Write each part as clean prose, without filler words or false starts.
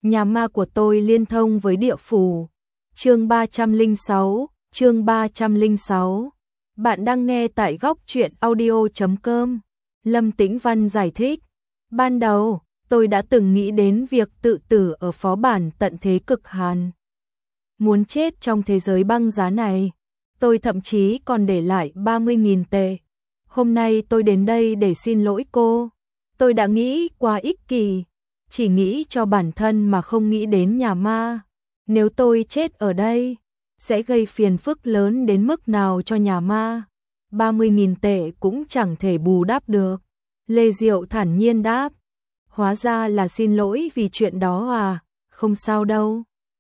Nhà ma của tôi liên thông với địa phủ. Chương 306. Bạn đang nghe tại góc truyện audio.com. Lâm Tĩnh Văn giải thích. Ban đầu, tôi đã từng nghĩ đến việc tự tử ở phó bản tận thế cực hàn. Muốn chết trong thế giới băng giá này. Tôi thậm chí còn để lại 30.000 tệ. Hôm nay tôi đến đây để xin lỗi cô. Tôi đã nghĩ quá ích kỷ. Chỉ nghĩ cho bản thân mà không nghĩ đến nhà ma. Nếu tôi chết ở đây, sẽ gây phiền phức lớn đến mức nào cho nhà ma. 30.000 tệ cũng chẳng thể bù đắp được. Lê Diệu thản nhiên đáp. Hóa ra là xin lỗi vì chuyện đó à, không sao đâu.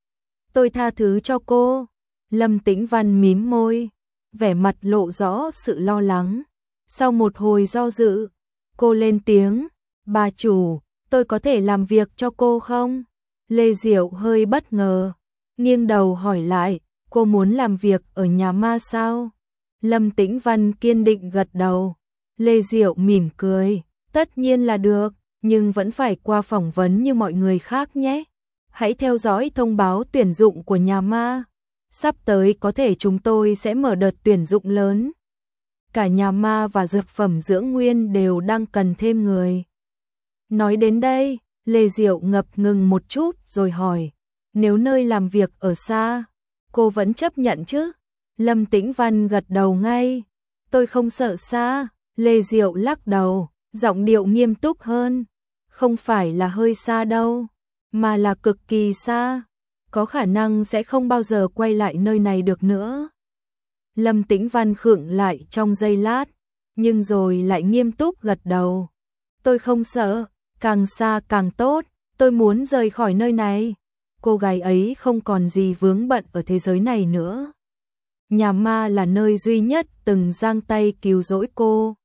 Tôi tha thứ cho cô. Lâm Tĩnh Văn mím môi, vẻ mặt lộ rõ sự lo lắng. Sau một hồi do dự, cô lên tiếng, bà chủ, tôi có thể làm việc cho cô không? Lê Diệu hơi bất ngờ, nghiêng đầu hỏi lại, cô muốn làm việc ở nhà ma sao? Lâm Tĩnh Văn kiên định gật đầu. Lê Diệu mỉm cười, tất nhiên là được, nhưng vẫn phải qua phỏng vấn như mọi người khác nhé. Hãy theo dõi thông báo tuyển dụng của nhà ma. Sắp tới có thể chúng tôi sẽ mở đợt tuyển dụng lớn. Cả nhà ma và dược phẩm dưỡng nguyên đều đang cần thêm người. Nói đến đây, Lê Diệu ngập ngừng một chút rồi hỏi, nếu nơi làm việc ở xa, cô vẫn chấp nhận chứ? Lâm Tĩnh Văn gật đầu ngay, tôi không sợ xa. Lê Diệu lắc đầu, giọng điệu nghiêm túc hơn, không phải là hơi xa đâu, mà là cực kỳ xa, có khả năng sẽ không bao giờ quay lại nơi này được nữa. Lâm Tĩnh Văn khựng lại trong giây lát, nhưng rồi lại nghiêm túc gật đầu. Tôi không sợ, càng xa càng tốt, tôi muốn rời khỏi nơi này. Cô gái ấy không còn gì vướng bận ở thế giới này nữa. Nhà ma là nơi duy nhất từng giang tay cứu rỗi cô.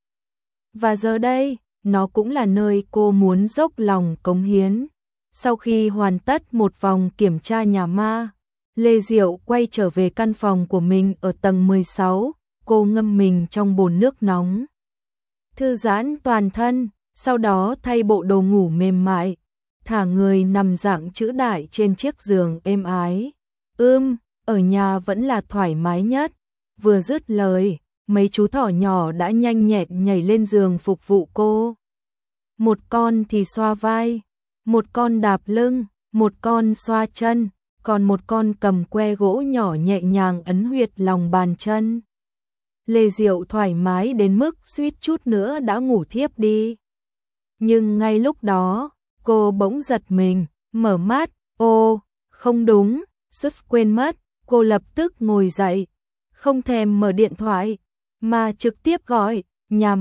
Và giờ đây, nó cũng là nơi cô muốn dốc lòng cống hiến. Sau khi hoàn tất một vòng kiểm tra nhà ma, Lê Diệu quay trở về căn phòng của mình ở tầng 16, cô ngâm mình trong bồn nước nóng. Thư giãn toàn thân, sau đó thay bộ đồ ngủ mềm mại, thả người nằm dạng chữ đại trên chiếc giường êm ái. Ở nhà vẫn là thoải mái nhất. Vừa dứt lời, mấy chú thỏ nhỏ đã nhanh nhẹn nhảy lên giường phục vụ cô. Một con thì xoa vai, một con đạp lưng, một con xoa chân, còn một con cầm que gỗ nhỏ nhẹ nhàng ấn huyệt lòng bàn chân. Lê Diệu thoải mái đến mức suýt chút nữa đã ngủ thiếp đi. Nhưng ngay lúc đó, cô bỗng giật mình, mở mắt, không đúng, quên mất, cô lập tức ngồi dậy, không thèm mở điện thoại, mà trực tiếp gọi, nhà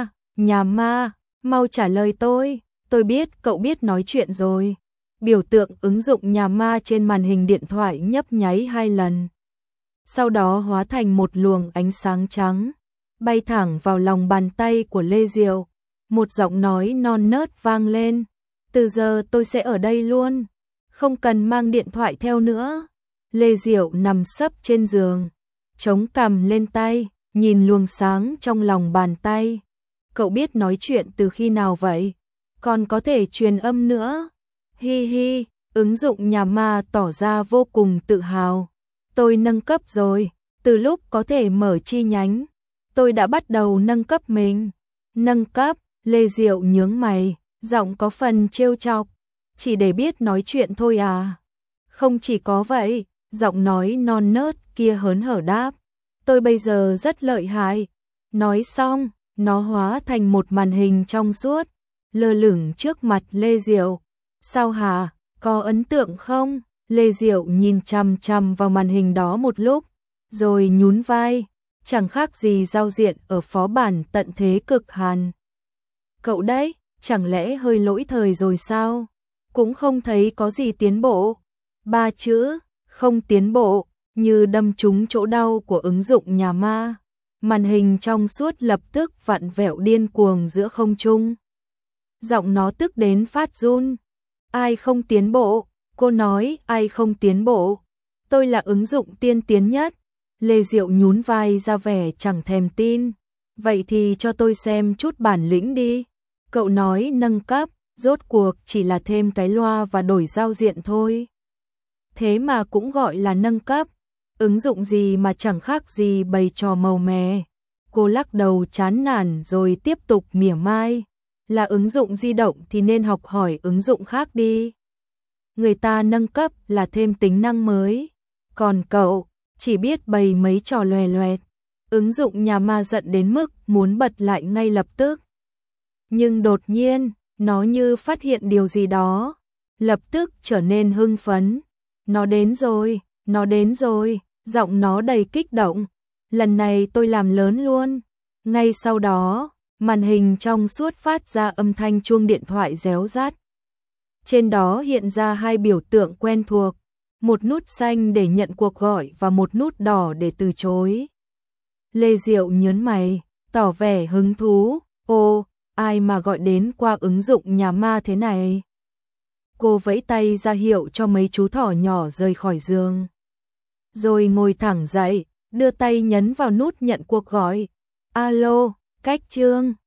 ma, mau trả lời tôi biết cậu biết nói chuyện rồi. Biểu tượng ứng dụng nhà ma trên màn hình điện thoại nhấp nháy 2 lần. Sau đó hóa thành một luồng ánh sáng trắng, bay thẳng vào lòng bàn tay của Lê Diệu. Một giọng nói non nớt vang lên, từ giờ tôi sẽ ở đây luôn, không cần mang điện thoại theo nữa. Lê Diệu nằm sấp trên giường, chống cằm lên tay, nhìn luồng sáng trong lòng bàn tay. Cậu biết nói chuyện từ khi nào vậy? Còn có thể truyền âm nữa. Hi hi, ứng dụng nhà ma tỏ ra vô cùng tự hào. Tôi nâng cấp rồi, từ lúc có thể mở chi nhánh, tôi đã bắt đầu nâng cấp mình. Nâng cấp, Lê Diệu nhướng mày, giọng có phần trêu chọc, chỉ để biết nói chuyện thôi à? Không chỉ có vậy, giọng nói non nớt kia hớn hở đáp, tôi bây giờ rất lợi hại. Nói xong, nó hóa thành một màn hình trong suốt, lơ lửng trước mặt Lê Diệu. Sao hả, có ấn tượng không? Lê Diệu nhìn chằm chằm vào màn hình đó một lúc, rồi nhún vai, chẳng khác gì giao diện ở phó bản tận thế cực hàn. Cậu đấy, chẳng lẽ hơi lỗi thời rồi sao? Cũng không thấy có gì tiến bộ. 3 chữ, không tiến bộ, như đâm trúng chỗ đau của ứng dụng nhà ma. Màn hình trong suốt lập tức vặn vẹo điên cuồng giữa không trung. Giọng nó tức đến phát run. Ai không tiến bộ? Cô nói ai không tiến bộ? Tôi là ứng dụng tiên tiến nhất. Lê Diệu nhún vai ra vẻ chẳng thèm tin. Vậy thì cho tôi xem chút bản lĩnh đi. Cậu nói nâng cấp, Rốt cuộc chỉ là thêm cái loa và đổi giao diện thôi. Thế mà cũng gọi là nâng cấp. Ứng dụng gì mà chẳng khác gì bày trò màu mè. Cô lắc đầu chán nản rồi tiếp tục mỉa mai. Là ứng dụng di động thì nên học hỏi ứng dụng khác đi. Người ta nâng cấp là thêm tính năng mới. Còn cậu, chỉ biết bày mấy trò loè loẹt. Ứng dụng nhà ma giận đến mức muốn bật lại ngay lập tức. Nhưng đột nhiên, nó như phát hiện điều gì đó. Lập tức trở nên hưng phấn. Nó đến rồi, nó đến rồi, giọng nó đầy kích động. Lần này tôi làm lớn luôn. Ngay sau đó, màn hình trong suốt phát ra âm thanh chuông điện thoại réo rát. Trên đó hiện ra hai biểu tượng quen thuộc, một nút xanh để nhận cuộc gọi và một nút đỏ để từ chối. Lê Diệu nhớn mày, tỏ vẻ hứng thú, ô, ai mà gọi đến qua ứng dụng nhà ma thế này? Cô vẫy tay ra hiệu cho mấy chú thỏ nhỏ rời khỏi giường. Rồi ngồi thẳng dậy, đưa tay nhấn vào nút nhận cuộc gọi. Alo, Cách Trương.